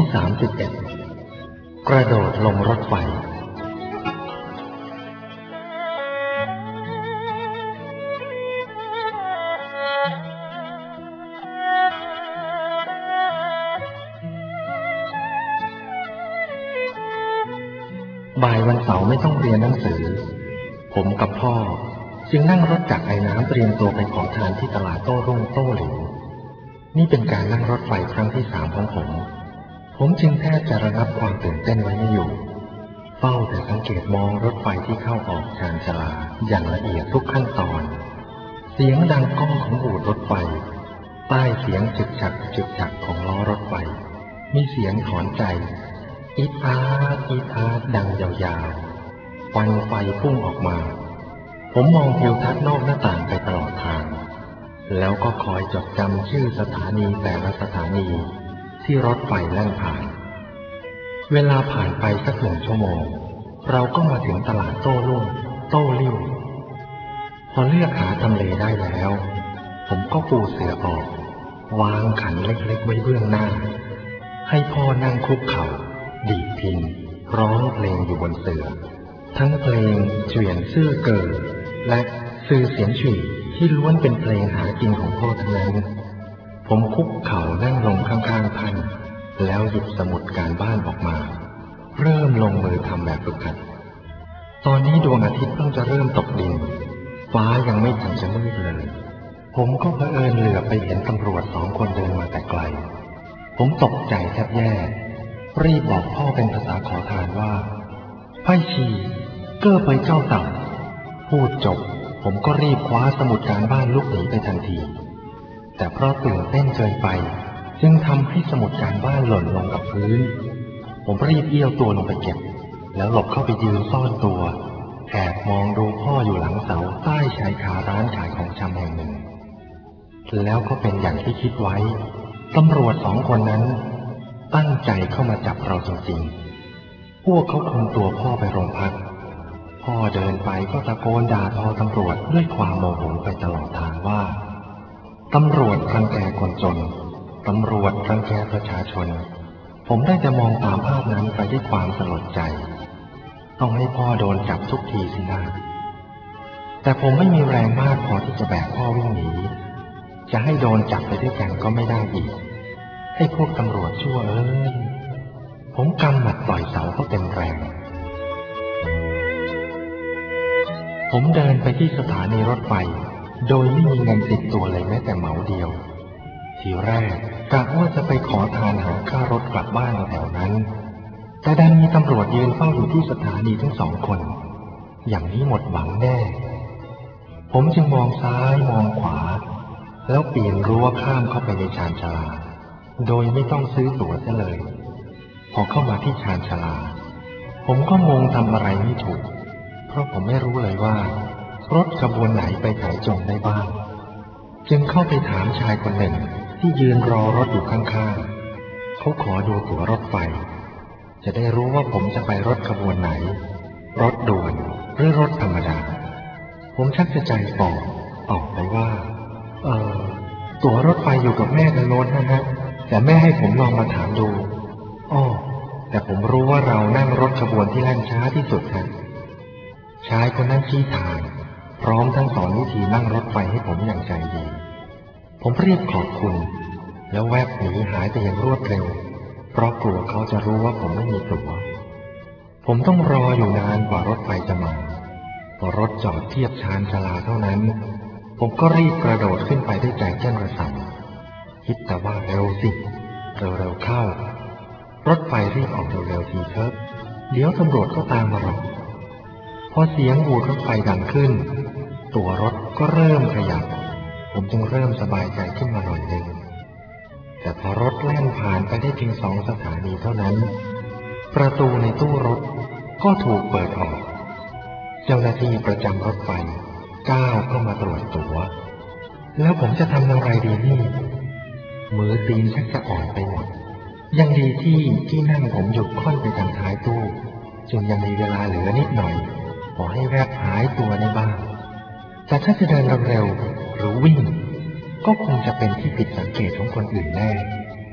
31กระโดดลงรถไฟบ่ายวันเสาร์ไม่ต้องเรียนหนังสือผมกับพ่อจึงนั่งรถจากไอ้น้ำเตรียมตัวไปขอทานที่ตลาดโต้รุ่งโต้หลิวนี่เป็นการนั่งรถไฟครั้งที่3ของผมจึงแทบจะระงับความตื่นเต้นไว้ไม่อยู่เฝ้าแต่สังเกตมองรถไฟที่เข้าออกชานชาลาอย่างละเอียดทุกขั้นตอนเสียงดังก้องของบูดรถไฟใต้เสียงจึกฉักจึกฉักของล้อรถไฟมีเสียงถอนใจอีดอาดอีดอาดดังยาวๆควันไฟพุ่งออกมาผมมองทิวทัศน์นอกหน้าต่างไปตลอดทางแล้วก็คอยจดจำชื่อสถานีแต่ละสถานีที่รถไฟแล่นผ่านเวลาผ่านไปสัก1 ชั่วโมงเราก็มาถึงตลาดโต้รุ่งโต้ลิ่วพอเลือกหาทำเลได้แล้วผมก็ปูเสื่อออกวางขันเล็กๆไว้เบื้องหน้าให้พ่อนั่งคุกเข่าดีดพิณร้องเพลงอยู่บนเสื่อทั้งเพลงเฉวียนซื่อเก่อและซื่อเสียงฉุยที่ล้วนเป็นเพลงหากินของพ่อทั้งนั้นผมคุกเข่านั่งลงข้างๆท่านแล้วหยิบสมุดการบ้านออกมาเริ่มลงมือทำแบบฝึกหัดตอนนี้ดวงอาทิตย์เพิ่งจะเริ่มตกดินฟ้ายังไม่ทันจะมืดเลยผมก็เผอิญเหลือบไปเห็นตำรวจ2 คนเดินมาแต่ไกลผมตกใจแทบแย่รีบบอกพ่อเป็นภาษาขอทานว่าไพ่ชีเก้อไปเจ้าเต่าพูดจบผมก็รีบคว้าสมุดการบ้านลุกหนีไปทันทีแต่เพราะตื่นเต้นเกินไปจึงทำให้สมุดการบ้านหล่นลงกับพื้นผมรีบเอี้ยวตัวลงไปเก็บแล้วหลบเข้าไปยืนซ่อนตัวแอบมองดูพ่ออยู่หลังเสาใต้ชายคาร้านขายของชำแห่งหนึ่งแล้วก็เป็นอย่างที่คิดไว้ตำรวจ2 คนนั้นตั้งใจเข้ามาจับเราจริงๆพวกเขาคุมตัวพ่อไปโรงพักพ่อเดินไปก็ตะโกนด่าทอตำรวจด้วยความโมโหไปตลอดทางว่าตำรวจรังแกคนจนตำรวจรังแกประชาชนผมได้แต่มองตามภาพนั้นไปด้วยความสลดใจต้องให้พ่อโดนจับทุกทีสินะแต่ผมไม่มีแรงมากพอที่จะแบกพ่อวิ่งหนีจะให้โดนจับไปด้วยกันก็ไม่ได้อีกให้พวกตำรวจชั่วผมกำหมัดปล่อยเสาเขาเต็มแรงผมเดินไปที่สถานีรถไฟโดยไม่มีเงินติดตัวเลยแม้แต่เหมาเดียวทีแรกกะว่าจะไปขอทานหาค่ารถกลับบ้านแถวนั้นแต่ดันมีตำรวจยืนเฝ้าอยู่ที่สถานีทั้ง2 คนอย่างนี้หมดหวังแน่ผมจึงมองซ้ายมองขวาแล้วปีนรั้วข้ามเข้าไปในชานชาลาโดยไม่ต้องซื้อตั๋วซะเลยพอเข้ามาที่ชานชาลาผมก็งงทำอะไรไม่ถูกเพราะผมไม่รู้เลยว่ารถขบวนไหนไปไถจงได้บ้างจึงเข้าไปถามชายคนหนึ่งที่ยืนรอรถอยู่ข้างๆเขาขอดูตั๋วรถไฟจะได้รู้ว่าผมจะไปรถขบวนไหนรถด่วนหรือรถธรรมดาผมชักจะใจฝ่อตอบไปว่าตั๋วรถไฟอยู่กับแม่ทางโน้นนะฮะแต่แม่ให้ผมลองมาถามดูอ้อแต่ผมรู้ว่าเรานั่งรถขบวนที่แล่นช้าที่สุดฮะชายคนนั้นชี้ทางพร้อมทั้งสอนวิธีนั่งรถไฟให้ผมอย่างใจดีผมรีบขอบคุณแล้วแวบหนีหายไปอย่างรวดเร็วเพราะกลัวเขาจะรู้ว่าผมไม่มีตั๋วผมต้องรออยู่นานกว่ารถไฟจะมาพอรถจอดเทียบชานชาลาเท่านั้นผมก็รีบกระโดดขึ้นไปด้วยใจเต้นระส่ำคิดแต่ว่าเร็วสิเร็วๆเข้ารถไฟรีบออกเร็วๆทีเถอะเดี๋ยวตำรวจก็ตามมาหรอกพอเสียงบูดรถไฟดังขึ้นตัวรถก็เริ่มขยับผมจึงเริ่มสบายใจขึ้นมาหน่อยนึงแต่พอรถแล่นผ่านไปได้เพียง2 สถานีเท่านั้นประตูในตู้รถก็ถูกเปิดออกเจ้าหน้าที่ประจำรถไฟก้าวเข้ามาตรวจตั๋วแล้วผมจะทำอย่างไรดีนี่มือตีนชักจะอ่อนไปหมดยังดีที่นั่งผมหยุดค่อนไปทางท้ายตู้จึงยังมีเวลาเหลือนิดหน่อยขอให้แวบหายตัวในบ้างแต่ถ้าจะเดินเร็วๆหรือวิ่งก็คงจะเป็นที่ผิดสังเกตของคนอื่นแน่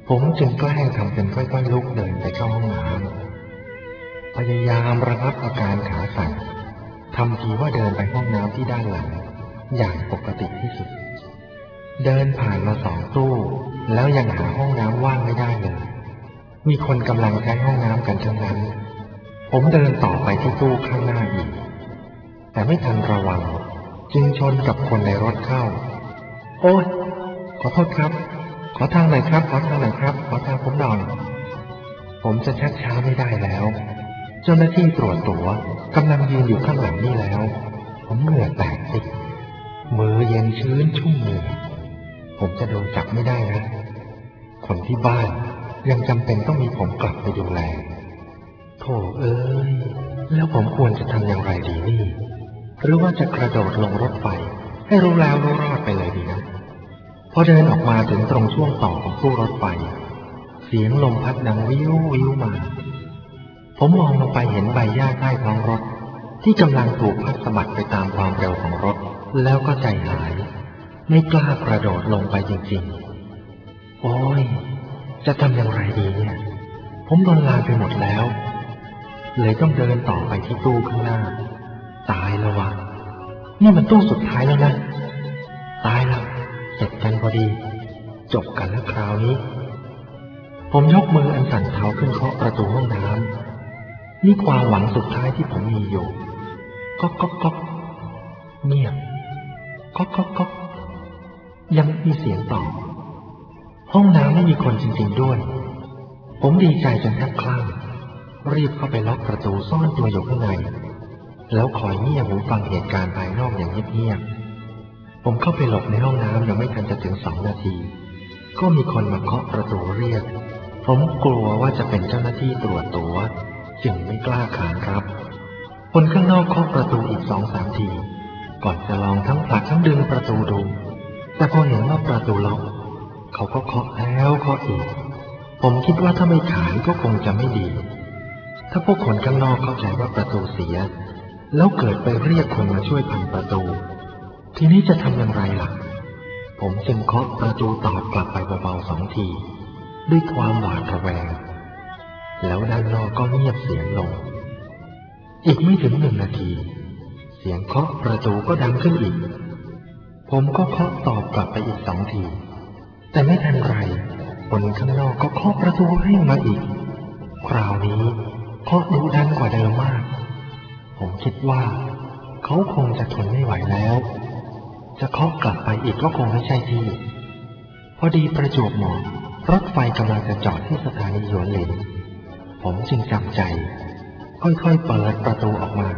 ผมจึงแกล้งทำเป็นค่อยๆลุกเดินไปเข้าห้องน้ำพยายามระงับอาการขาสั่นทำทีว่าเดินไปห้องน้ำที่ด้านหลังอย่างปกติที่สุดเดินผ่านมา2 ตู้แล้วยังหาห้องน้ำว่างไม่ได้เลยมีคนกำลังใช้ห้องน้ำกันทั้งนั้นผมเดินต่อไปที่ตู้ข้างหน้าอีกแต่ไม่ทันระวังจึงชนกับคนในรถเข้าโอ๊ยขอโทษครับขอทางหน่อยครับขอทางหน่อยครับขอทางผมหน่อยผมจะชักช้าไม่ได้แล้วเจ้าหน้าที่ตรวจตั๋วกำลังยืนอยู่ข้างหลังนี่แล้วผมเหงื่อแตกติดมือเย็นชื้นชุ่มมือผมจะโดนจับไม่ได้นะคนที่บ้านยังจำเป็นต้องมีผมกลับไปดูแลโธ่เอ้ยแล้วผมควรจะทำอย่างไรดีนี่หรือว่าจะกระโดดลงรถไฟให้รู้แล้วรู้รอดไปเลยดีนะพอเดินออกมาถึงตรงช่วงต่อของตู้รถไฟเสียงลมพัดดังวิววิวมาผมมองลงไปเห็นใบหญ้าใต้ท้องรถที่กำลังถูกพัดสะบัดไปตามความเร็วของรถแล้วก็ใจหายไม่กล้ากระโดดลงไปจริงๆโอ้ยจะทำอย่างไรดีเนี่ยผมโดนลานไปหมดแล้วเลยต้องเดินต่อไปที่ตู้ข้างหน้าตายแล้ววะนี่มันตู้สุดท้ายแล้วนะตายแล้วเสร็จกันพอดีจบกันแล้วคราวนี้ผมยกมืออันสั่นเทาขึ้นเคาะประตูห้องน้ำนี่ความหวังสุดท้ายที่ผมมีอยู่ก๊อกก๊อกก๊อกเงียบก๊อกก๊อกก๊อกยังไม่มีเสียงตอบห้องน้ำไม่มีคนจริงๆด้วยผมดีใจจนแทบคลั่งรีบเข้าไปล็อกประตูซ่อนตัวอยู่ข้างในแล้วคอยเงี่ยหูฟังเหตุการณ์ภายนอกอย่างเงียบๆผมเข้าไปหลบในห้องน้ำยังไม่ทันจะถึง2 นาทีก็มีคนมาเคาะประตูเรียกผมกลัวว่าจะเป็นเจ้าหน้าที่ตรวจตั๋วจึงไม่กล้าขานรับคนข้างนอกเคาะประตูอีก2-3 ทีก่อนจะลองทั้งผลักทั้งดึงประตูดูแต่พอเห็นว่าประตูล็อกเขาก็เคาะแล้วเคาะอีกผมคิดว่าถ้าไม่ขานก็คงจะไม่ดีถ้าพวกคนข้างนอกเข้าใจว่าประตูเสียแล้วเกิดไปเรียกคนมาช่วยพังประตูทีนี้จะทำอย่างไรล่ะผมจึงเคาะประตูตอบกลับไปเบาๆ2 ทีด้วยความหวาดระแวงแล้วด้านนอกก็เงียบเสียงลงอีกไม่ถึง1 นาทีเสียงเคาะประตูก็ดังขึ้นอีกผมก็เคาะตอบกลับไปอีก2 ทีแต่ไม่ทันไรคนข้างนอกก็เคาะประตูเร่งมาอีกคราวนี้เคาะดุดันกว่าเดิมมากผมคิดว่าเขาคงจะทนไม่ไหวแล้วจะเคาะกลับไปอีกก็คงไม่ใช่ที่พอดีประจวบเหมาะรถไฟกำลังจะจอดที่สถานีหยวนหลินผมจึงจำใจค่อยๆเปิดประตูออกมา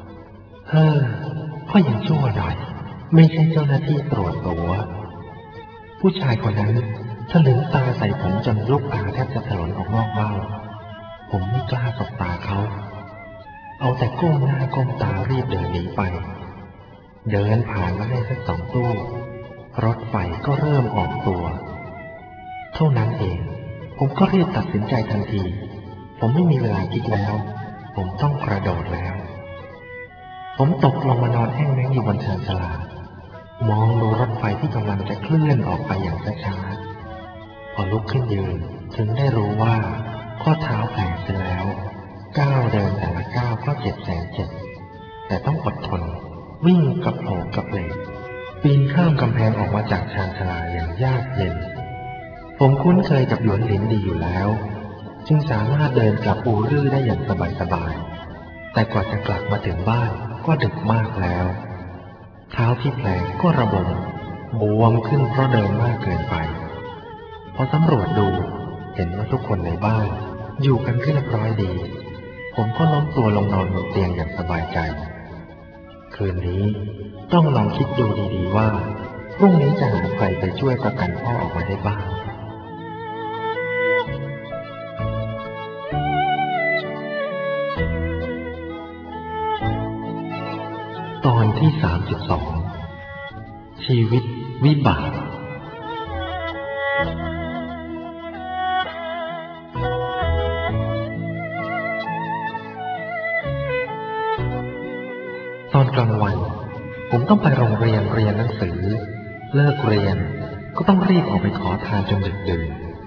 ก็ยังชั่วหน่อยไม่ใช่เจ้าหน้าที่ตรวจตั๋วผู้ชายคนนั้นถลึงตาใส่ผมจนลูกตาแทบจะถลนออกนอกเบ้าผมไม่กล้าสบตาเขาเอาแต่ก้มหน้าก้มตารีบเดินหนีไปเดินผ่านมาได้สัก2 ตู้รถไฟก็เริ่มออกตัวเท่านั้นเองผมก็รีบตัดสินใจทันทีผมไม่มีเวลาคิดแล้วผมต้องกระโดดแล้วผมตกลงมานอนแห้งแล้งอยู่บนชานชาลามองดูรถไฟที่กำลังจะเคลื่อนออกไปอย่างช้าๆพอลุกขึ้นยืนถึงได้รู้ว่าข้อเท้าแตกไปแล้วก้าวเดินแต่ละก้าวก็เจ็บแต่ต้องอดทนวิ่งกับโผล่กับเหล็กปีนข้ามกำแพงออกมาจากชานชาลาอย่างยากเย็นผมคุ้นเคยกับหยวนหลินดีอยู่แล้วจึงสามารถเดินกลับอู่รื่อได้อย่างสบายๆแต่กว่าจะกลับมาถึงบ้านก็ดึกมากแล้วเท้าที่แผลงก็ระบมบวมขึ้นเพราะเดินมากเกินไปพอสำรวจดูเห็นว่าทุกคนในบ้านอยู่กันเรียบร้อยดีผมก็ล้มตัวลงนอนบนเตียงอย่างสบายใจคืนนี้ต้องลองคิดดูดีๆว่าพรุ่งนี้จะหาใครไปช่วยประกันพ่อออกมาได้บ้างตอนที่32ชีวิตวิบากตอนกลางวันผมต้องไปโรงเรียนเรียนหนังสือเลิกเรียนก็ต้องรีบออกไปขอทานจนดึกดื่น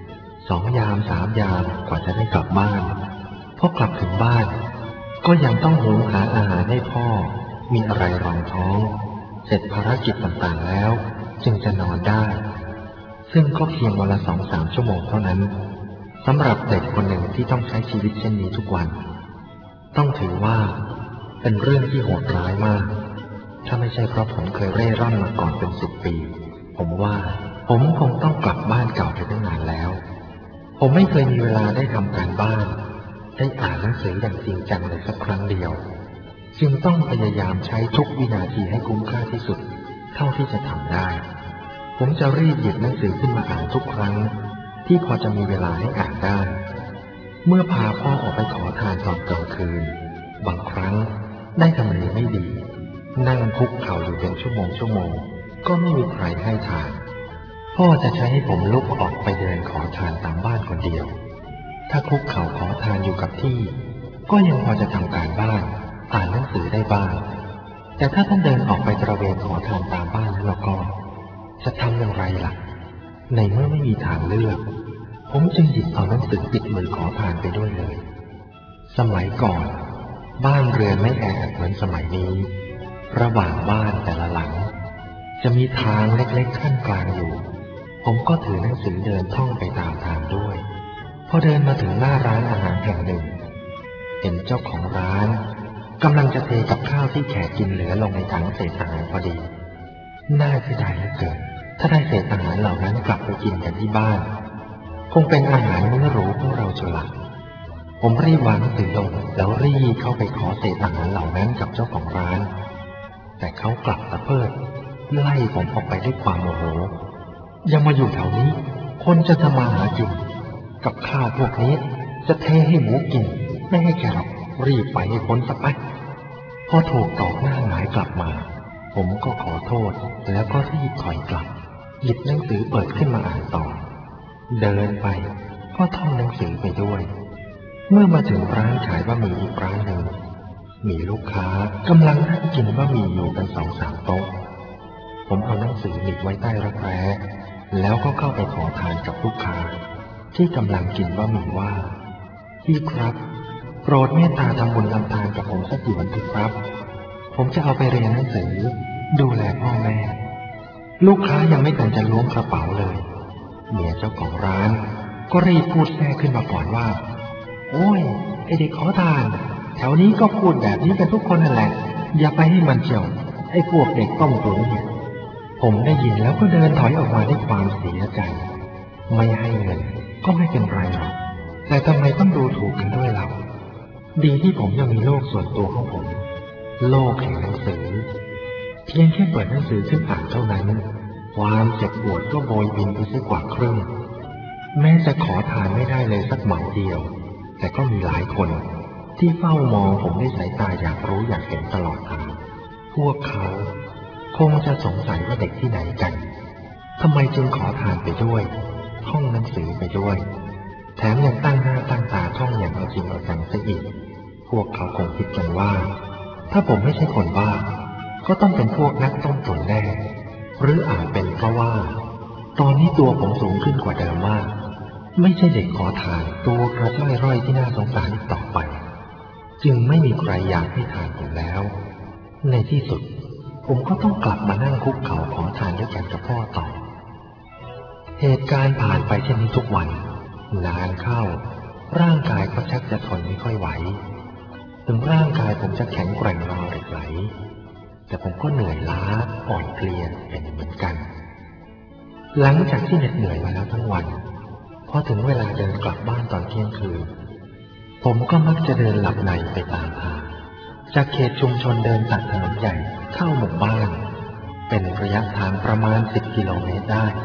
2 ยาม 3 ยามกว่าจะได้กลับบ้านพอกลับถึงบ้านก็ยังต้องหุงหาอาหารให้พ่อมีอะไรรองท้องเสร็จภารกิจต่างๆแล้วจึงจะนอนได้ซึ่งก็เพียงวันละ 2-3 ชั่วโมงเท่านั้นสำหรับเด็กคนหนึ่งที่ต้องใช้ชีวิตเช่นนี้ทุกวันต้องถือว่าเป็นเรื่องที่โหดร้ายมากถ้าไม่ใช่เพราะผมเคยเร่ร่อนมาก่อนเป็น10 ปีผมว่าผมคงต้องกลับบ้านเก่าไปตั้งนานแล้วผมไม่เคยมีเวลาได้ทำการบ้านได้อ่านหนังสืออย่างจริงจังเลยสักครั้งเดียวจึงต้องพยายามใช้ทุกวินาทีให้คุ้มค่าที่สุดเท่าที่จะทำได้ผมจะรีบหยิบหนังสือขึ้นมาอ่านทุกครั้งที่พอจะมีเวลาให้อ่านได้เมื่อพาพ่อออกไปขอทานตอนกลางคืนบางครั้งได้ทำเลไม่ดีนั่งคุกเข่าอยู่เป็นชั่วโมงก็ไม่มีใครให้ทานพ่อจะใช้ให้ผมลุกออกไปเดินขอทานตามบ้านคนเดียวถ้าคุกเข่าขอทานอยู่กับที่ก็ยังพอจะทำการบ้านอ่านหนังสือได้บ้างแต่ถ้าต้องเดินออกไปตระเวนขอทานตามบ้านแล้วก็จะทำอย่างไรล่ะในเมื่อไม่มีทางเลือกผมจึงหยิบเอาหนังสือติดมือขอทานไปด้วยเลยสมัยก่อนบ้านเรือนไม่แออัดเหมือนสมัยนี้ระหว่างบ้านแต่ละหลังจะมีทางเล็กๆขั้นกลางอยู่ผมก็ถือหนังสือเดินท่องไปตามทางด้วยพอเดินมาถึงหน้าร้านอาหารแห่งหนึ่งเห็นเจ้าของร้านกำลังจะเทกับข้าวที่แขกกินเหลือลงในถังเศษอาหารพอดีน่าเสียดายเหลือเกินถ้าได้เศษอาหารเหล่านั้นกลับไปกินกันที่บ้านคงเป็นอาหารมื้อหรูของเราจุละผมรีบวางหนังสือลงแล้วรีบเข้าไปขอเศษอาหารเหล่านั้นกับเจ้าของร้านแต่เขากลับตะเพิดไล่ผมออกไปด้วยความโมโหยังมาอยู่แถวนี้คนจะทำมาหากินกับข้าวพวกนี้จะเทให้หมูกินไม่ให้แกหรอกรีบไปให้พ้นสักไปพอถูกตอกหน้าหงายกลับมาผมก็ขอโทษแล้วก็รีบถอยกลับหยิบหนังสือเปิดขึ้นมาอ่านต่อเดินไปก็ท่องหนังสือไปด้วยเมื่อมาถึงร้านขายบะหมี่อีกร้านหนึ่งมีลูกค้ากำลังนั่งกินบะหมี่อยู่กัน2-3 โต๊ะผมเอาหนังสือหนีบไว้ใต้รักแร้แล้วก็เข้าไปขอทานกับลูกค้าที่กำลังกินบะหมี่ว่าพี่ครับโปรดเมตตาทำบุญทำทานกับผมสักหยวนเถอะครับผมจะเอาไปเรียนหนังสือดูแลพ่อแม่ลูกค้ายังไม่ทันจะล้วงกระเป๋าเลยเมียเจ้าของร้านก็รีบพูดแทรกขึ้นมาก่อนว่าโอ้ยไอเด็กขอทานแถวนี้ก็พูดแบบนี้กันทุกคนนั่นแหละอย่าไปให้มันเชียวไอ้พวกเด็กต้มตุ๋นเนี่ยผมได้ยินแล้วก็เดินถอยออกมาด้วยความเสียใจไม่ให้เงินก็ไม่เป็นไรหรอกแต่ทำไมต้องดูถูกกันด้วยเราดีที่ผมยังมีโลกส่วนตัวของผมโลกแห่งหนังสือเพียงแค่เปิดหนังสือขึ้นอ่านเท่านั้นความเจ็บปวดก็โบยบินไปซะกว่าครึ่งแม้จะขอทานไม่ได้เลยสักเหมาเดียวแต่ก็มีหลายคนที่เฝ้ามองผมด้วยสายตาอยากรู้อยากเห็นตลอดทางพวกเขาคงจะสงสัยว่าเด็กที่ไหนกันทำไมจึงขอทานไปด้วยท่องหนังสือไปด้วยแถมยังตั้งหน้าตั้งตาท่องอย่างเอาจริงเอาจังซะอีกพวกเขาคงคิดกันว่าถ้าผมไม่ใช่คนบ้าก็ต้องเป็นพวกนักต้มตุ๋นแน่หรืออาจเป็นเพราะว่าตอนนี้ตัวผมสูงขึ้นกว่าเดิมมากไม่ใช่เด็กขอทานตัวกระจ้อยร่อยที่น่าสงสารอีกต่อไปจึงไม่มีใครอยากให้ทานผมแล้วในที่สุดผมก็ต้องกลับมานั่งคุกเข่าขอทานด้วยกันกับพ่อต่อเหตุการณ์ผ่านไปเช่นนี้ทุกวันนานเข้าร่างกายก็ชักจะทนไม่ค่อยไหวถึงร่างกายผมจะแข็งแกร่งราวเหล็กไหลแต่ผมก็เหนื่อยล้าอ่อนเพลียเป็นเหมือนกันหลังจากที่เหน็ดเหนื่อยมาแล้วทั้งวันพอถึงเวลาเดินกลับบ้านตอนเที่ยงคืนผมก็มักจะเดินหลับในไปตามทางจากเขตชุมชนเดินตัดถนนใหญ่เข้าหมู่บ้านเป็นระยะทางประมาณ10 กิโลเมตรได้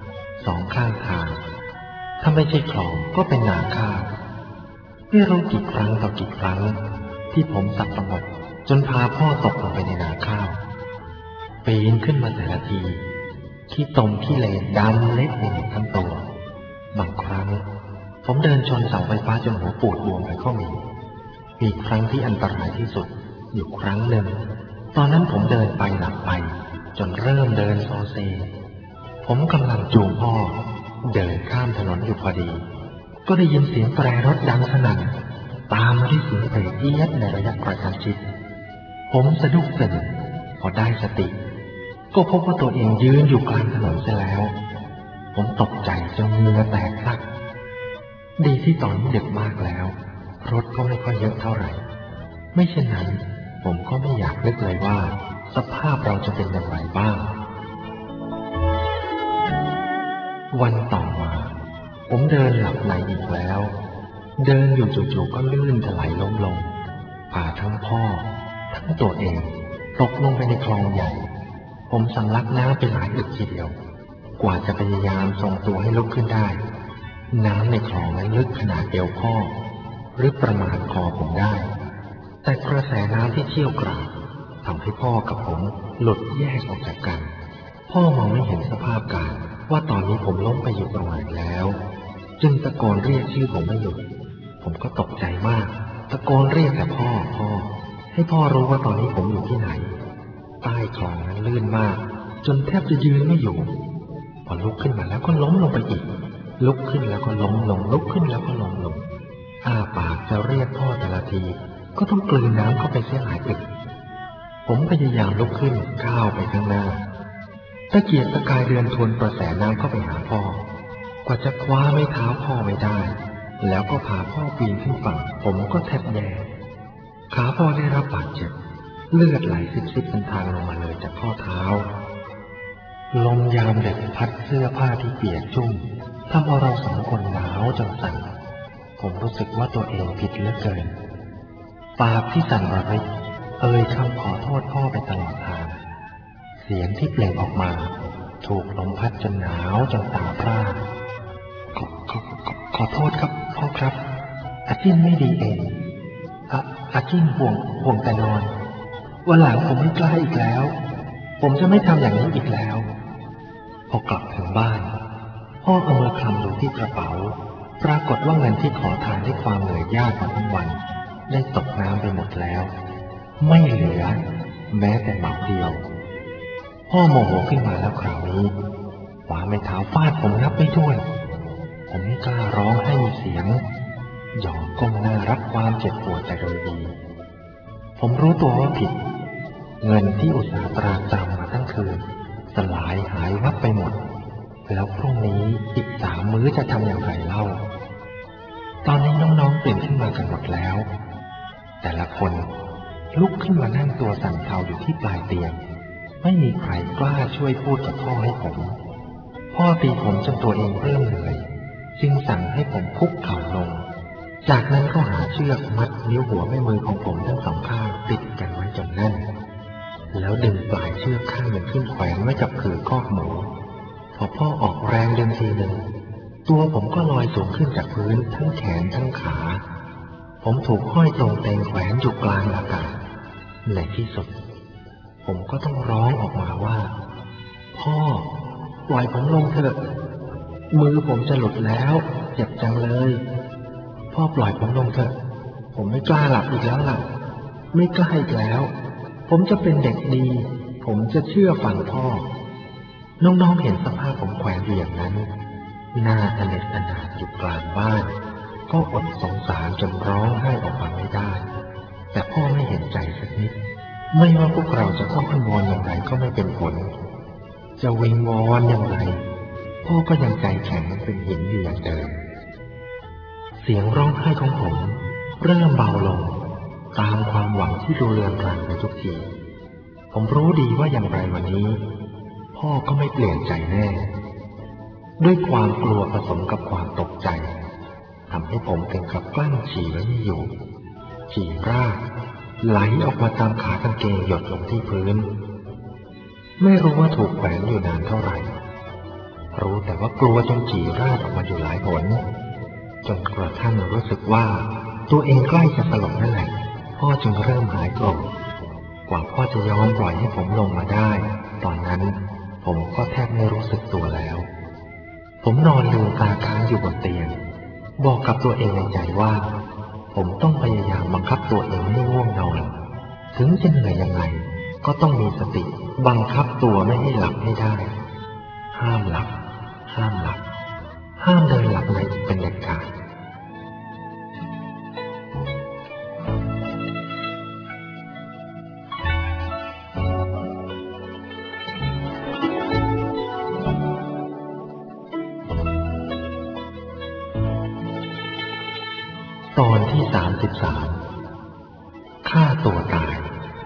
2 ข้างทางถ้าไม่ใช่คลองก็เป็นนาข้าวไม่รู้กี่ครั้งต่อกี่ครั้งที่ผมสับประงกจนพาพ่อตกลงไปในนาข้าวปีนขึ้นมาแต่ละทีขี้ตมขี้เลนดำเล็กไปหมดทั้งตัวบางครั้งผมเดินชนเสาไฟฟ้าจนหัวปูดบวมไปก็มีครั้งที่อันตรายที่สุดอยู่ครั้งหนึ่งตอนนั้นผมเดินไปหลับไปจนเริ่มเดินโซเซผมกำลังจูงพ่อเดินข้ามถนนอยู่พอดีก็ได้ยินเสียงแตรรถดังสนั่นตามมาด้วยเสียงเบรกเอี๊ยดในระยะกระชั้นชิดผมสะดุ้งตื่นพอได้สติก็พบว่าตัวเองยืนอยู่กลางถนนเสียแล้วผมตกใจจนเหงื่อแตกซักดีที่ตอนนี้ดึกมากแล้วรถก็ไม่ค่อยเยอะเท่าไหร่ไม่เช่นนั้นผมก็ไม่อยากนึกเลยว่าสภาพเราจะเป็นอย่างไรบ้างวันต่อมาผมเดินหลับในอีกแล้วเดินอยู่จู่ๆก็ลื่นถลายล้มลงพาทั้งพ่อทั้งตัวเองตกลงไปในคลองใหญ่ผมสำลักน้ำไปหลายอึกทีเดียวกว่าจะพยายามทรงตัวให้ลุกขึ้นได้น้ำในคลองนั้นลึกขนาดเอวพ่อหรือประมาณคอผมได้แต่กระแสน้ำที่เชี่ยวกรากทำให้พ่อกับผมหลุดแยกออกจากกันพ่อมองไม่เห็นสภาพการว่าตอนนี้ผมล้มไปอยู่ตรงไหนแล้วจึงตะโกนเรียกชื่อผมไม่หยุดผมก็ตกใจมากตะโกนเรียกแต่พ่อให้พ่อรู้ว่าตอนนี้ผมอยู่ที่ไหนใต้คลองนั้นลื่นมากจนแทบจะยืนไม่อยู่พอลุกขึ้นมาแล้วก็ล้มลงไปอีกลุกขึ้นแล้วก็ล้มลงลุกขึ้นแล้วก็ล้มลงอ้าปากจะเรียกพ่อแต่ละทีก็ต้องกลืนน้ำเข้าไปเสียหลายอึกผมพยายามลุกขึ้นก้าวไปข้างหน้าตะเกียกตะกายเดินทวนกระแสน้ำเข้าไปหาพ่อกว่าจะคว้าไม้เท้าพ่อไม่ได้แล้วก็พาพ่อปีนขึ้นฝั่งผมก็แทบแย่ขาพ่อได้รับบาดเจ็บเลือดไหลซิบๆเป็นทางลงมาเลยจากข้อเท้าลมยามเด็ดพัดเสื้อผ้าที่เปียกชุ่มทำเอาเราสองคนหนาวจนสั่นผมรู้สึกว่าตัวเองผิดเหลือเกินปากที่สั่นระริกเอ่ยคำขอโทษพ่อไปตลอดทางเสียงที่เปล่งออกมาถูกลมพัดจนหนาวจนตาพร่าขอโทษครับพ่อครับอาจิ้นไม่ดีเองอาจิ้นห่วงแต่นอนวันหลังผมไม่กล้าอีกแล้วผมจะไม่ทำอย่างนี้อีกแล้วพอกลับถึงบ้านพ่อเอามือคลำดูที่กระเป๋าปรากฏว่าเงินที่ขอทานด้วยความเหนื่อยยากมาทั้งวันได้ตกน้ำไปหมดแล้วไม่เหลือแม้แต่บาทเดียวพ่อโมโหขึ้นมาแล้วคราวนี้คว้าไม้เท้าฟาดผมนับไม่ถ้วนผมไม่กล้าร้องให้มีเสียงยอมก้มหน้ารับความเจ็บปวดแต่โดยดีผมรู้ตัวว่าผิดเงินที่อุตส่าห์ตรากตรำมาทั้งคืนสลายหายวับไปหมดแล้วพรุ่งนี้อีก3 มื้อจะทำอย่างไรเล่าตอนนี้น้องๆตื่นขึ้นมากันหมดแล้วแต่ละคนลุกขึ้นมานั่งตัวสั่นเทาอยู่ที่ปลายเตียงไม่มีใครกล้าช่วยพูดกับพ่อให้ผมพ่อตีผมจนตัวเองเริ่มเหนื่อยจึงสั่งให้ผมคุกเข่าลงจากนั้นก็หาเชือกมัดนิ้วหัวแม่มือของผมทั้งสองข้างติดกันไว้จนแน่นแล้วดึงปลายเชือกข้างหนึ่งขึ้นแขวนไว้กับขื่อคอกหมูพอพ่อออกแรงดึงทีหนึ่งตัวผมก็ลอยสูงขึ้นจากพื้นทั้งแขนทั้งขาผมถูกห้อยตรงเตงแขวนอยู่กลางอากาศในที่สุดผมก็ต้องร้องออกมาว่าพ่อปล่อยผมลงเถอะมือผมจะหลุดแล้วเจ็บจังเลยพ่อปล่อยผมลงเถอะผมไม่กล้าหลับอีกแล้วล่ะไม่กล้าอีกแล้วผมจะเป็นเด็กดีผมจะเชื่อฟังพ่อน้องๆเห็นสภาพผมแขวนอยู่อย่างนั้นหน้าอเนจอนาถอยู่กลางบ้านก็อดสงสารจนร้องไห้ออกมาไม่ได้แต่พ่อไม่เห็นใจสักนิดไม่ว่าพวกเราจะต้องอ้อนวอนอย่างไรก็ไม่เป็นผลจะวิงวอนอย่างไรพ่อก็ยังใจแข็งเป็นหินอยู่อย่างเดิมเสียงร้องไห้ของผมเริ่มเบาลงตามความหวังที่ดูเรือนรางไปทุกทีผมรู้ดีว่าอย่างไรวันนี้พ่อก็ไม่เปลี่ยนใจแน่ด้วยความกลัวผสมกับความตกใจทำให้ผมถึงกับกลั้นฉี่ไว้ไม่อยู่ฉี่ราดไหลออกมาตามขากางเกงหยดลงที่พื้นไม่รู้ว่าถูกแขวนอยู่นานเท่าไหร่รู้แต่ว่ากลัวจนฉี่ราดออกมาอยู่หลายหนจนกระทั่งรู้สึกว่าตัวเองใกล้จะสลบนั่นแหละพ่อจึงเริ่มหายโกรธกว่าพ่อจะยอมปล่อยให้ผมลงมาได้ตอนนั้นผมก็แทบไม่รู้สึกตัวแล้วผมนอนลืมตาค้างอยู่บนเตียงบอกกับตัวเองในใจว่าผมต้องพยายามบังคับตัวเองไม่ง่วงนอนถึงจะเหนื่อยยังไงก็ต้องมีสติบังคับตัวไม่ให้หลับให้ได้ห้ามหลับห้ามหลับห้ามเดินหลับในอีกเป็นเด็ดขาดตอนที่33ฆ่าตัวตาย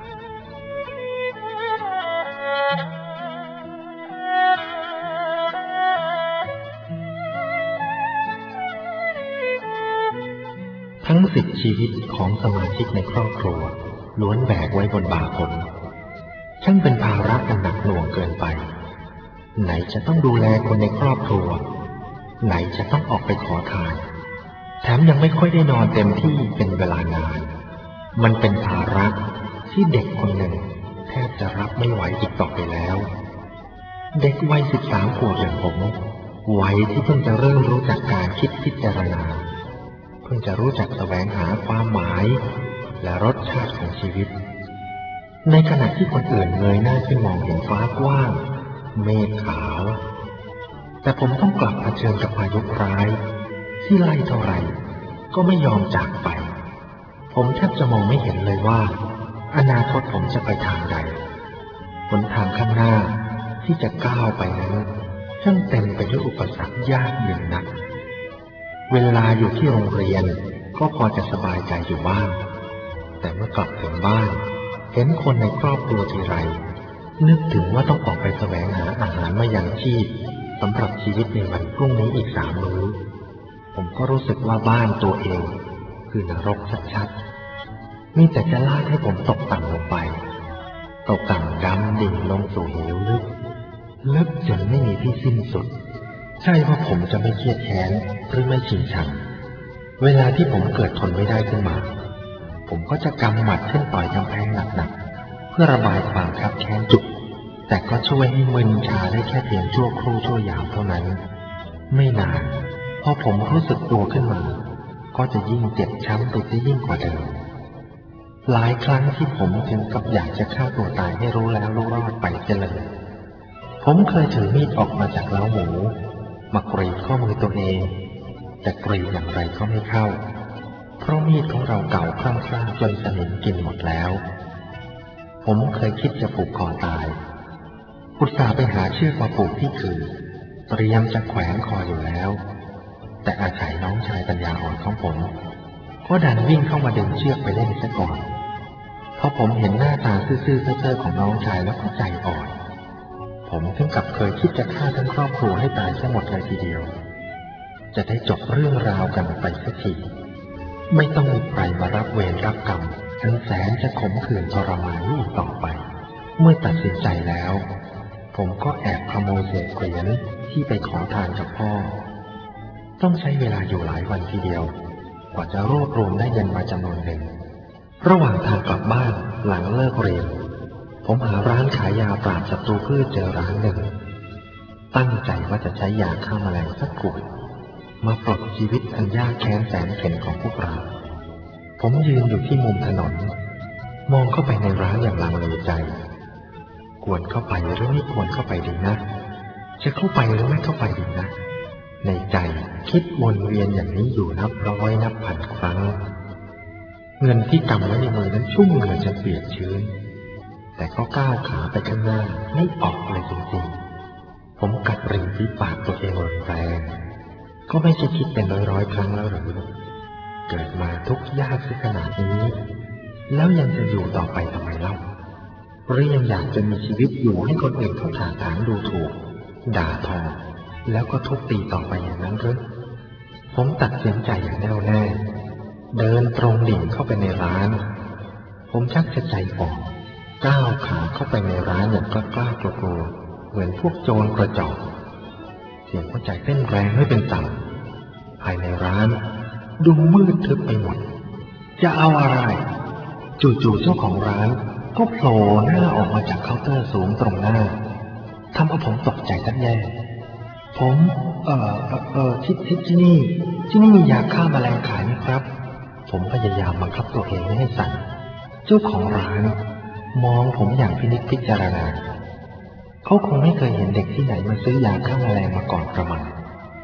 ทั้ง10 ชีวิตของสมาชิกในครอบครัวล้วนแบกไว้บนบ่าผมช่างเป็นภาระอันหนักหน่วงเกินไปไหนจะต้องดูแลคนในครอบครัวไหนจะต้องออกไปขอทานแถมยังไม่ค่อยได้นอนเต็มที่เป็นเวลานานมันเป็นภาระที่เด็กคนหนึ่งแทบจะรับไม่ไหวอีกต่อไปแล้วเด็กวัย13 ขวบอย่างผมวัยที่เพิ่งจะเริ่มรู้จักการคิดพิจารณาเพิ่งจะรู้จักแสวงหาความหมายและรสชาติของชีวิตในขณะที่คนอื่นเงยหน้าขึ้นมองเห็นฟ้ากว้างเมฆขาวแต่ผมต้องกลับเผชิญกับพายุร้ายที่ไล่เท่าไหร่ก็ไม่ยอมจากไปผมแทบจะมองไม่เห็นเลยว่าอนาคตผมจะไปทางใดหนทางข้างหน้าที่จะก้าวไปนั้นช่างเต็มไปด้วยอุปสรรคยากเย็นนักเวลาอยู่ที่โรงเรียนก็พอจะสบายใจอยู่บ้างแต่เมื่อกลับถึงบ้านเห็นคนในครอบครัวทีไรนึกถึงว่าต้องออกไปแสวงหาอาหารมายังชีพสำหรับชีวิตในวันพรุ่งนี้อีก3 มื้อผมก็รู้สึกว่าบ้านตัวเองคือนรกชัดๆมีแต่จะลากให้ผมตกต่ำลงไปตกต่ำดำดิ่งลงสู่เหวลึกจนไม่มีที่สิ้นสุดใช่ว่าผมจะไม่เครียดแค้นหรือไม่ชิงชังเวลาที่ผมเกิดทนไม่ได้ขึ้นมาผมก็จะกำหมัดขึ้นต่อยกำแพงหนักๆเพื่อระบายความคับแค้นจุกแต่ก็ช่วยให้มึนชาได้แค่เพียงชั่วครู่ชั่วยามเท่านั้นไม่นานพอผมรู้สึกตัวขึ้นมาก็จะยิ่งเจ็บช้ำไปซะยิ่งกว่าเดิมหลายครั้งที่ผมถึงกับอยากจะฆ่าตัวตายให้รู้แล้วรู้รอดไปเสียเลยผมเคยถือมีดออกมาจากเล้าหมูมากรีดข้อมือตัวเองแต่กรีดอย่างไรก็ไม่เข้าเพราะมีดของเราเก่าคร่ำคร่าจนสนิมกินหมดแล้วผมเคยคิดจะผูกคอตายอุตส่าห์ไปหาเชือกมาผูกที่คือเตรียมจะแขวนคออยู่แล้วแต่อาศัยน้องชายปัญญาอ่อนของผมก็ดันวิ่งเข้ามาดึงเชือกไปเล่นซะก่อนพอผมเห็นหน้าตาซื่อๆเซ่อๆของน้องชายแล้วก็ใจอ่อนผมถึงกับเคยคิดจะฆ่าทั้งครอบครัวให้ตายซะหมดเลยทีเดียวจะได้จบเรื่องราวกันไปสักทีไม่ต้องมีใครมารับเวรรับกรรมอันแสนจะขมขื่นทรมานนี้อีกต่อไปเมื่อตัดสินใจแล้วผมก็แอบขโมยเศษเหรียญที่ไปขอทานกับพ่อต้องใช้เวลาอยู่หลายวันทีเดียวกว่าจะรวบรวมได้เงินมาจำนวนหนึ่งระหว่างทางกลับบ้านหลังเลิกเรียนผมหาร้านขายยาปราบศัตรูพืชเจอร้านหนึ่งตั้งใจว่าจะใช้ยาฆ่าแมลงสักขวดมาปลดชีวิตอันยากแค้นแสนเข็ญของพวกเราผมยืนอยู่ที่มุมถนนมองเข้าไปในร้านอย่างลังเลใจควรเข้าไปหรือไม่ควรเข้าไปดีนะจะเข้าไปหรือไม่เข้าไปดีนะในใจคิดวนเวียนอย่างนี้อยู่นับร้อยนับพันครั้งเงินที่กำไว้ในมือนั้นชุ่มเหงื่อจนเปียกชื้นแต่ก็ก้าวขาไปข้างหน้าไม่ออกเลยจริงๆผมกัดริมฝีปากตัวเองแรงก็ไม่ใช่คิดเป็นร้อยๆครั้งแล้วหรือเกิดมาทุกข์ยากซะขนาดนี้แล้วยังจะอยู่ต่อไปทำไมเล่าหรือยังอยากจะมีชีวิตอยู่ให้คนอื่นเขาถางดูถูกด่าทอแล้วก็ทุบตีต่อไปอย่างนั้นหรือผมตัดสินใจอย่างแน่วแน่เดินตรงดิ่งเข้าไปในร้านผมชักจะใจอ่อนก้าวขาเข้าไปในร้านอย่างกล้ากลัวๆเหมือนพวกโจรกระจอกเสียงหัวใจเต้นแรงไม่เป็นตังภายในร้านดูมืดทึบไปหมดจะเอาอะไรจู่ๆเจ้าของร้านก็โผล่หน้าออกมาจากเคาน์เตอร์สูงตรงหน้าทำเอาผมตกใจแทบแย่ผมที่นี่มียาฆ่าแมลงขายไหมครับผมพยายามบังคับตัวเองไม่ให้สั่นเจ้าของร้านมองผมอย่างพินิจพิจารณาเขาคงไม่เคยเห็นเด็กที่ไหนมาซื้อยาฆ่าแมลงมาก่อนประมาณผ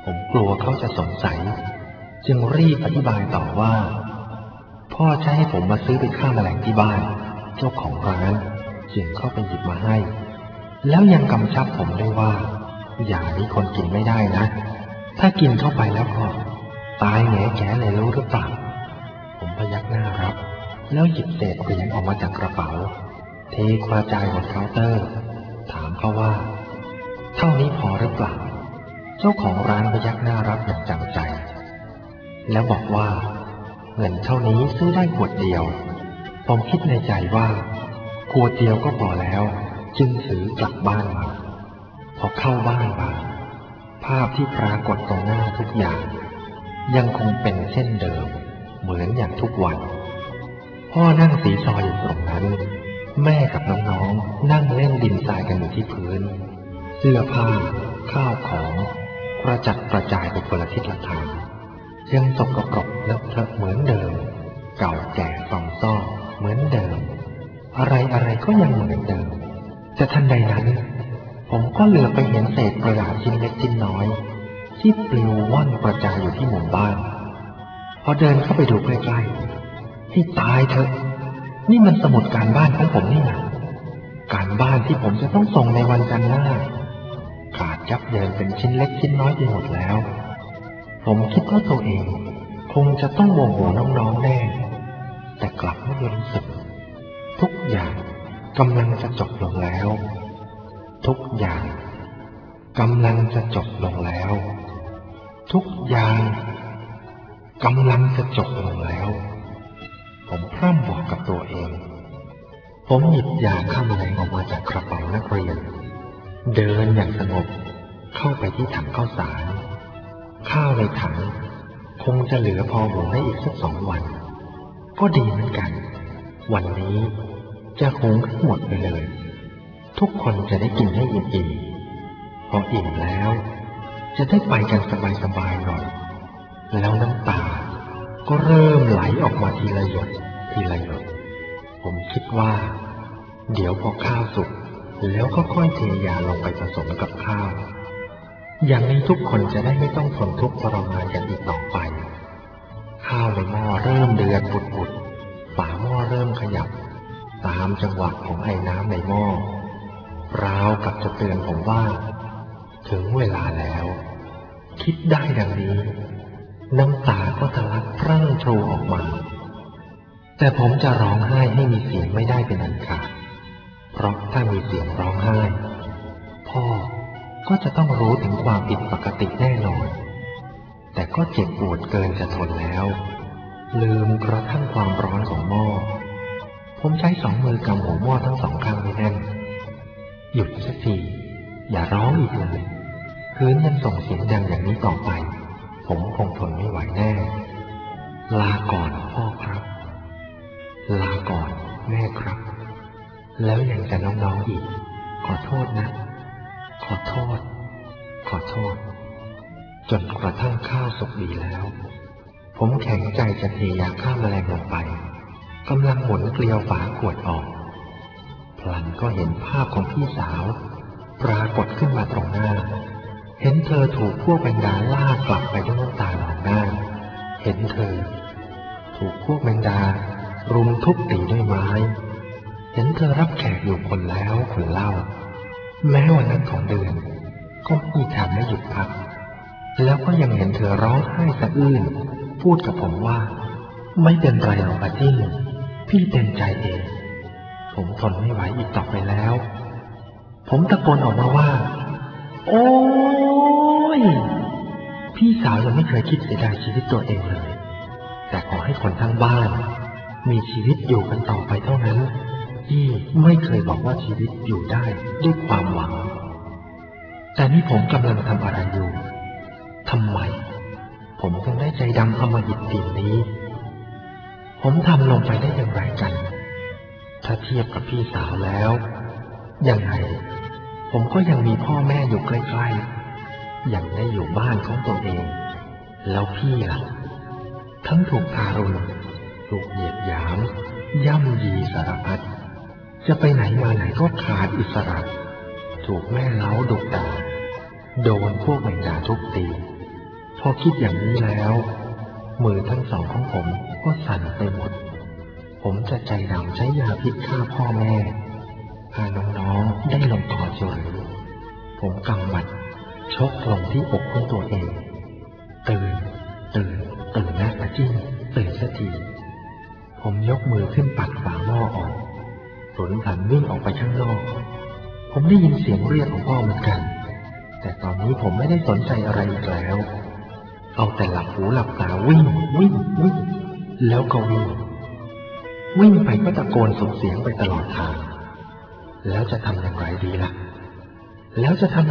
ผมกลัวเขาจะสงสัยจึงรีบอธิบายต่อว่าพ่อจะให้ผมมาซื้อไปฆ่าแมลงที่บ้านเจ้าของร้านจึงเข้าไปหยิบมาให้แล้วยังกำชับผมด้วยว่าอย่างนี้คนกินไม่ได้นะถ้ากินเข้าไปแล้วก็ตายแง่แก่เลยรู้หรือเปล่าผมพยักหน้ารับแล้วหยิบเศษเหรียญออกมาจากกระเป๋าเทกระจายบนเคาน์เตอร์ถามเขาว่าเท่านี้พอหรือเปล่าเจ้าของร้านพยักหน้ารับอย่างจำใจแล้วบอกว่าเงินเท่านี้ซื้อได้ขวดเดียวผมคิดในใจว่าขวดเดียวก็พอแล้วจึงถือกลับบ้านมาพอเข้าบ้านมาภาพที่ปรากฏตรงหน้าทุกอย่างยังคงเป็นเช่นเดิมเหมือนอย่างทุกวันพ่อนั่งสีซออยู่ตรงนั้นแม่กับน้องๆนั่งเล่นดินทรายกันอยู่ที่พื้นเสื้อผ้าข้าวของกระจัดกระจายไปคนละทิศละทางยังสกปรกเลอะเทอะเหมือนเดิมเก่าแก่ซอมซ่อเหมือนเดิมอะไรก็ยังเหมือนเดิมแต่ทันใดนั้นผมก็เหลือไปเห็นเศษกระดาษชิ้นเล็กชิ้นน้อยที่ปลิวว่อนกระจายอยู่ที่มุมบ้านพอเดินเข้าไปดูใกล้ๆให้ตายเถอะนี่มันสมุดการบ้านของผมนี่นะการบ้านที่ผมจะต้องส่งในวันจันทร์หน้าขาดยับเยินเป็นชิ้นเล็กชิ้นน้อยไปหมดแล้วผมคิดว่าตัวเองคงจะต้องโมโหน้องๆแน่แต่กลับไม่รู้สึกทุกอย่างกำลังจะจบลงแล้วทุกอย่างกำลังจะจบลงแล้วทุกอย่างกำลังจะจบลงแล้วผมพร่ำบอกกับตัวเองผมหยิบยาฆ่าแมลงออกมาจากกระเป๋านักเรียนเดินอย่างสงบเข้าไปที่ถังข้าวสารข้าวในถังคงจะเหลือพอหุงได้อีกสัก2 วันก็ดีเหมือนกันวันนี้จะหุงให้หมดไปเลยทุกคนจะได้กินให้อิ่มๆพออิ่มแล้วจะได้ไปกันสบายๆหน่อยแล้วน้ำตาก็เริ่มไหลออกมาทีละหยดทีละหยดผมคิดว่าเดี๋ยวพอข้าวสุกแล้วก็ค่อยเทยาลงไปผสมกับข้าวอย่างนี้ทุกคนจะได้ไม่ต้องทนทุกข์ทรมานกันอีกต่อไปข้าวในหม้อเริ่มเดือดปุดๆฝาหม้อเริ่มขยับตามจังหวะของไอ้น้ำในหม้อราวกับจะเตือนผมว่าถึงเวลาแล้วคิดได้ดังนี้น้ำตาก็ทะลักพรั่งพรูออกมาแต่ผมจะร้องไห้ให้มีเสียงไม่ได้เป็นอันขาดเพราะถ้ามีเสียงร้องไห้พ่อก็จะต้องรู้ถึงความผิดปกติแน่นอนแต่ก็เจ็บปวดเกินจะทนแล้วลืมกระทั่งความร้อนของหม้อผมใช้2 มือกำหัวหม้อทั้ง2 ข้างไว้แน่นหยุดสักทีอย่าร้องอีกเลยคืนยังส่งเสียงดังอย่างนี้ต่อไปผมคงทนไม่ไหวแน่ลาก่อนพ่อครับลาก่อนแม่ครับแล้วยังจะน้องๆอีกขอโทษนะขอโทษจนกระทั่งข้าวสุกดีแล้วผมแข็งใจจะเทยาฆ่าแมลงลงไปกำลังหมุนเกลียวฝาขวดออกพลันก็เห็นภาพของพี่สาวปรากฏขึ้นมาตรงหน้าเห็นเธอถูกพวกแมงดาลากกลับไปด้วยน้ำตาหนองหน้าเห็นเธอถูกพวกแมงดารุมทุบตีด้วยไม้เห็นเธอรับแขกอยู่คนแล้วคนเล่าแม้วันนั้นของเดือนก็ไม่ทำไม่หยุดพักแล้วก็ยังเห็นเธอร้องไห้สะอื้นพูดกับผมว่าไม่เป็นไรหรอกอาจิ้งพี่เต็มใจเองผมทนไม่ไหวอีกต่อไปแล้วผมตะโกนออกมาว่าโอ๊ยพี่สาวยังไม่เคยคิดเสียดายชีวิตตัวเองเลยแต่ขอให้คนทั้งบ้านมีชีวิตอยู่กันต่อไปเท่านั้นที่ไม่เคยบอกว่าชีวิตอยู่ได้ด้วยความหวังแต่นี่ผมกำลังทำอะไรอยู่ทำไมผมถึงได้ใจดำอำมหิตสิ่งนี้ผมทำลงไปได้อย่างไรกันถ้าเทียบกับพี่สาวแล้วยังไงผมก็ยังมีพ่อแม่อยู่ใกล้ๆยังได้อยู่บ้านของตัวเองแล้วพี่ล่ะทั้งถูกทารุณถูกเหยียดหยามย่ำยีสารพัดจะไปไหนมาไหนก็ขาดอิสระถูกแม่เล้าดุด่าโดนพวกแมงดาทุบตีพอคิดอย่างนี้แล้วมือทั้งสองของผมก็สั่นไปหมดผมจะใจดำใช้ยาพิษฆ่าพ่อแม่พาน้องๆได้ลงคอเฉยผมกำหมัดชกลงที่อกของตัวเองตื่นนะอาจิ้งตื่นสักทีผมยกมือขึ้นปัดฝาหม้อออกสนสันวิ่งออกไปข้างนอกผมได้ยินเสียงเรียกของพ่อเหมือนกันแต่ตอนนี้ผมไม่ได้สนใจอะไรอีกแล้วเอาแต่หลับหูหลับตาวิ่งแล้วก็วิ่งไปก็ตะโกนส่งเสียงไปตลอดทางแล้วจะทำอย่างไรดีล่ะแล้ว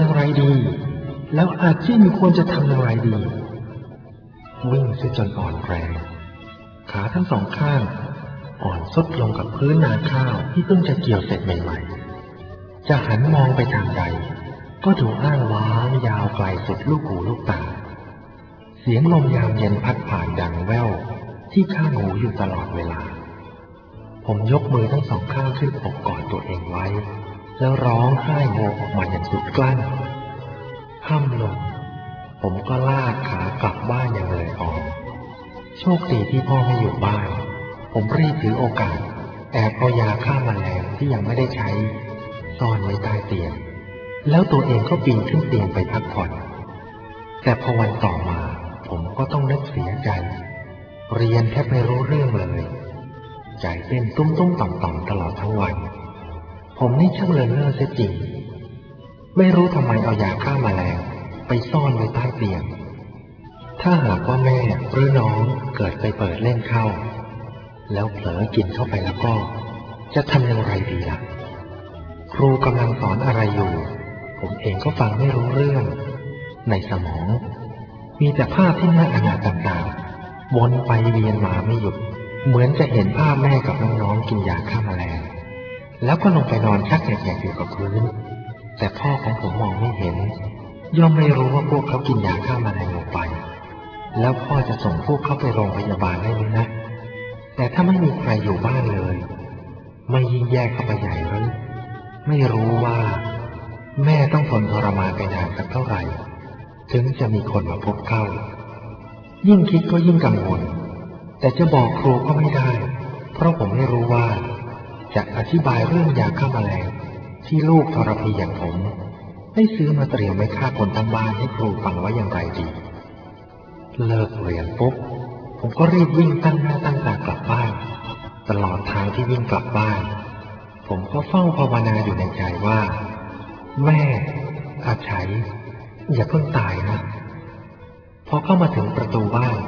อาจิ้งควรจะทำอย่างไรดีวิ่งซะจนอ่อนแรงขาทั้งสองข้างอ่อนทรุดลงกับพื้นนาข้าวที่เพิ่งจะเกี่ยวเสร็จใหม่ๆจะหันมองไปทางใดก็ดูอ้างว้างยาวไกลสุดลูกหูลูกตาเสียงลมยามเย็นพัดผ่านดังแว่วที่ข้างหูอยู่ตลอดเวลาผมยกมือทั้งสองข้างขึ้นอกกอดตัวเองไว้แล้วร้องไห้โฮออกมาอย่างสุดกลั้นค่ำลงผมก็ลากขากลับบ้านอย่างเลยอ่อนโชคดีที่พ่อไม่อยู่บ้านผมรีบถือโอกาสแอบเอายาฆ่าแมลงที่ยังไม่ได้ใช้ซ่อนไว้ใต้เตียงแล้วตัวเองก็ปีนขึ้นเตียงไปพักผ่อนแต่พอวันต่อมาผมก็ต้องนึกเสียใจเรียนแทบไม่รู้เรื่องเลยใจเต้นตุ้มๆต่อมๆตลอดทั้งวันผมนี่ช่างเลินเล่อเสียจริงไม่รู้ทำไมเอายาฆ่าแมลงไปซ่อนไว้ใต้เตียงถ้าหากว่าแม่หรือน้องเกิดไปเปิดเล่นเข้าแล้วเผลอกินเข้าไปแล้วก็จะทำอย่างไรดีล่ะครูกำลังสอนอะไรอยู่ผมเองก็ฟังไม่รู้เรื่องในสมองมีแต่ภาพที่น่าอนาถต่างๆวนไปเวียนมาไม่หยุดเหมือนจะเห็นภาพแม่กับน้องๆกินยาฆ่าแมลงแล้วก็ลงไปนอนชักแยกๆอยู่กับพื้นแต่พ่อของผมมองไม่เห็นย่อมไม่รู้ว่าพวกเขากินยาฆ่าแมลงลงไปแล้วพ่อจะส่งพวกเขาไปโรงพยาบาลได้ไหมนะแต่ถ้าไม่มีใครอยู่บ้านเลยไม่ยิ่งแยกเข้าไปใหญ่หรือไม่รู้ว่าแม่ต้องทนทรมานไปนานสักเท่าไหร่ถึงจะมีคนมาพบเข้ายิ่งคิดก็ยิ่งกังวลแต่จะบอกครูก็ไม่ได้เพราะผมไม่รู้ว่าจะอธิบายเรื่องยาฆ่าแมลงที่ลูกทรพีอย่างผมได้ซื้อมาเตรียมไว้ฆ่าคนทั้งบ้านให้ครูฟังไว้อย่างไรดีเลิกเรียนปุ๊บผมก็รีบวิ่งตั้งหน้าตั้งตากลับบ้านตลอดทางที่วิ่งกลับบ้านผมก็เฝ้าภาวนาอยู่ในใจว่าแม่อาชัยอย่าเพิ่งตายนะพอเข้ามาถึงประตูบ้าน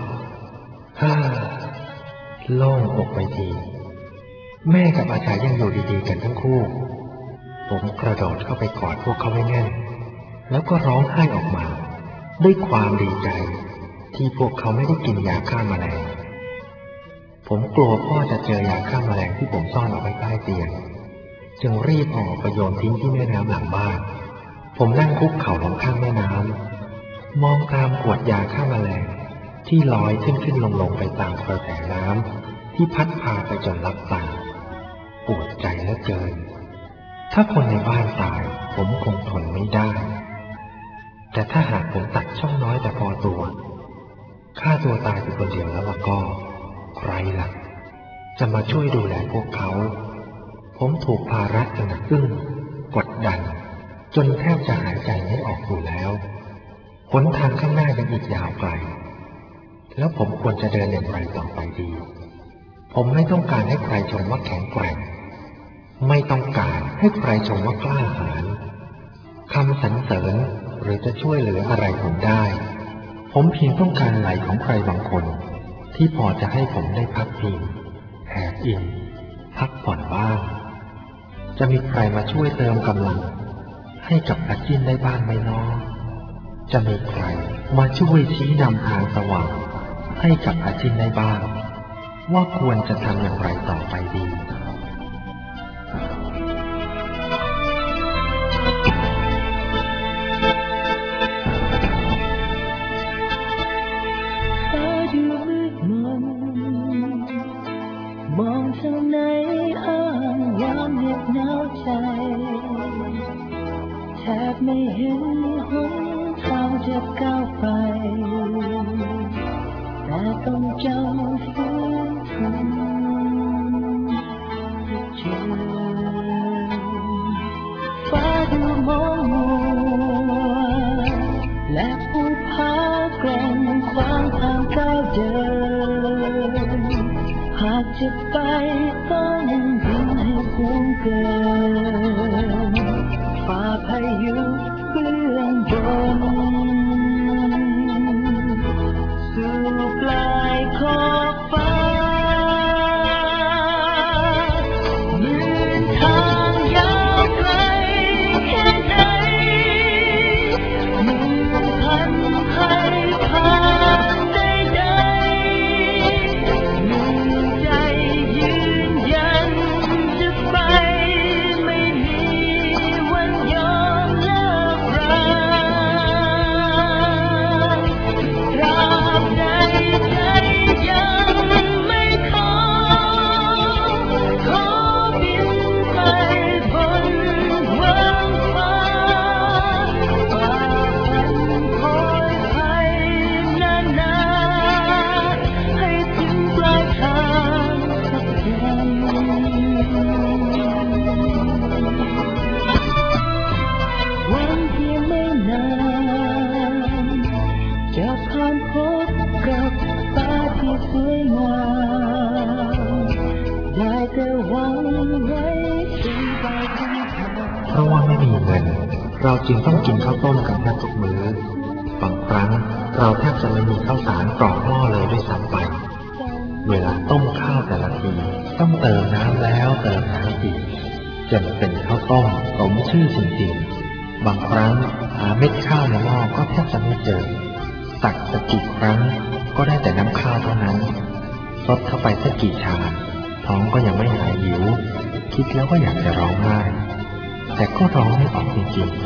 โล่งอกไปทีแม่กับอาชัยยังอยู่ดีๆกันทั้งคู่ผมกระโดดเข้าไปกอดพวกเขาไว้แน่นแล้วก็ร้องไห้ออกมาด้วยความดีใจที่พวกเขาไม่ได้กินยาฆ่าแมลงผมกลัวพ่อจะเจอยาฆ่าแมลงที่ผมซ่อนเอาไว้ใต้เตียงจึงรีบออกไปโยนทิ้งที่แม่น้ำหลังบ้านผมนั่งคุกเข่าลงข้างแม่น้ำมองตามขวดยาฆ่าแมลงที่ลอยขึ้นลงไปตามกระแสน้ำที่พัดพาไปจนลับตาปวดใจเหลือเกินถ้าคนในบ้านตายผมคงทนไม่ได้แต่ถ้าหากผมตัดช่องน้อยแต่พอตัวฆ่าตัวตายไปคนเดียวแล้วก็ใครล่ะจะมาช่วยดูแลพวกเขาผมถูกภาระหนักอึ้งกดดันจนแทบจะหายใจไม่ออกอยู่แล้วหนทางข้างหน้ายังอีกยาวไกลแล้วผมควรจะเดินอย่างไรต่อไปดีผมไม่ต้องการให้ใครชมว่าแข็งแกร่งไม่ต้องการให้ใครชมว่ากล้าหาญคำสรรเสริญหรือจะช่วยเหลืออะไรผมได้ผมเพียงต้องการไหลของใครบางคนที่พอจะให้ผมได้พักพิงแหกอิ่มพักผ่อนบ้างจะมีใครมาช่วยเติมกำลังให้กับอาจิ้นได้บ้างไหมน้องจะมีใครมาช่วยชี้นำทางสว่างให้กับอาจิ้นได้บ้างว่าควรจะทำอย่างไรต่อไปดีแทบไม่เห็นหนทางจะก้าวไปแต่ต้องจำฝืนทนเจอฟ้าดูมองมัวและภูผากลงขวางทางก้าวเดินหากจะไปต้องบินให้สูงเกินฝ่าพายุเบื้องบนสู่ปลายขอบฟ้ายืนทางยาวไกลแค่ไหนหนึ่งพันให้ผ่านได้ใดหนึ่งใจยืนยันจะไปไม่มีวันยอมเลิกราตราบใดใจยังไม่ขอบินไปบนเวิ้งฟ้าฝ่าฟันคอยภัยนานาให้ถึงปลายทางสักวันวันเพียงไม่นานจะผ่านพบกับฟ้าที่สวยงามได้แต่หวังไว้จนปลายทางเพราะว่าไม่มีเงินเราจึงต้องกินข้าวต้มกันแทบทุกมื้อบางครั้งเราแทบจะไม่มีข้าวสารกรอกหม้อเลยด้วยซ้ำไปเวลาต้มข้าวแต่ละทีต้องเติมน้ำแล้วเติมน้ำอีกจนเป็นข้าวต้มสมชื่อจริงๆบางครั้งหาเม็ดข้าวในหม้อก็แทบจะไม่เจอตักสักกี่ครั้งก็ได้แต่น้ำข้าวเท่านั้นซดเข้าไปสักกี่ชามท้องก็ยังไม่หายหิวคิดแล้วก็อยากจะร้องไห้แต่ก็ร้องไม่ออกจริงๆ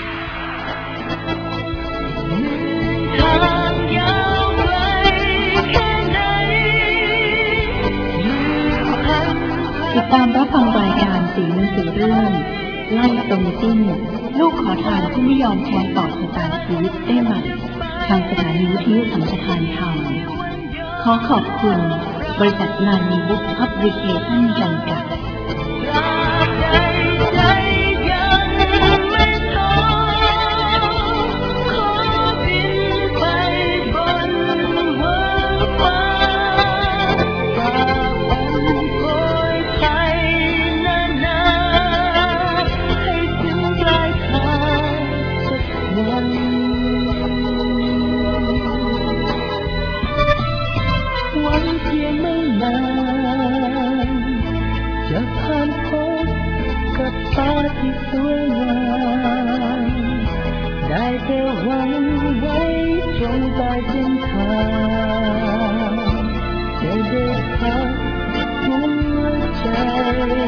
ทางยาวไกลแค่ไหนติดตามรับฟังรายการสีหนังสือเรื่องไล่ตรงจิ้นลูกขอทานที่ไม่ยอมแพ้ต่อชะตาชีวิตได้ใหม่ทางสถานีวิทยุสัมปทานธรรมขอขอบคุณบริษัทนันบุ๊กพับลิเคชั่นจำกัดวันเพียงไม่นานจะผ่านพบกับฟ้าที่สวยงามได้แต่หวังไว้จนปลายเส้นทางจะได้พักหัวใจ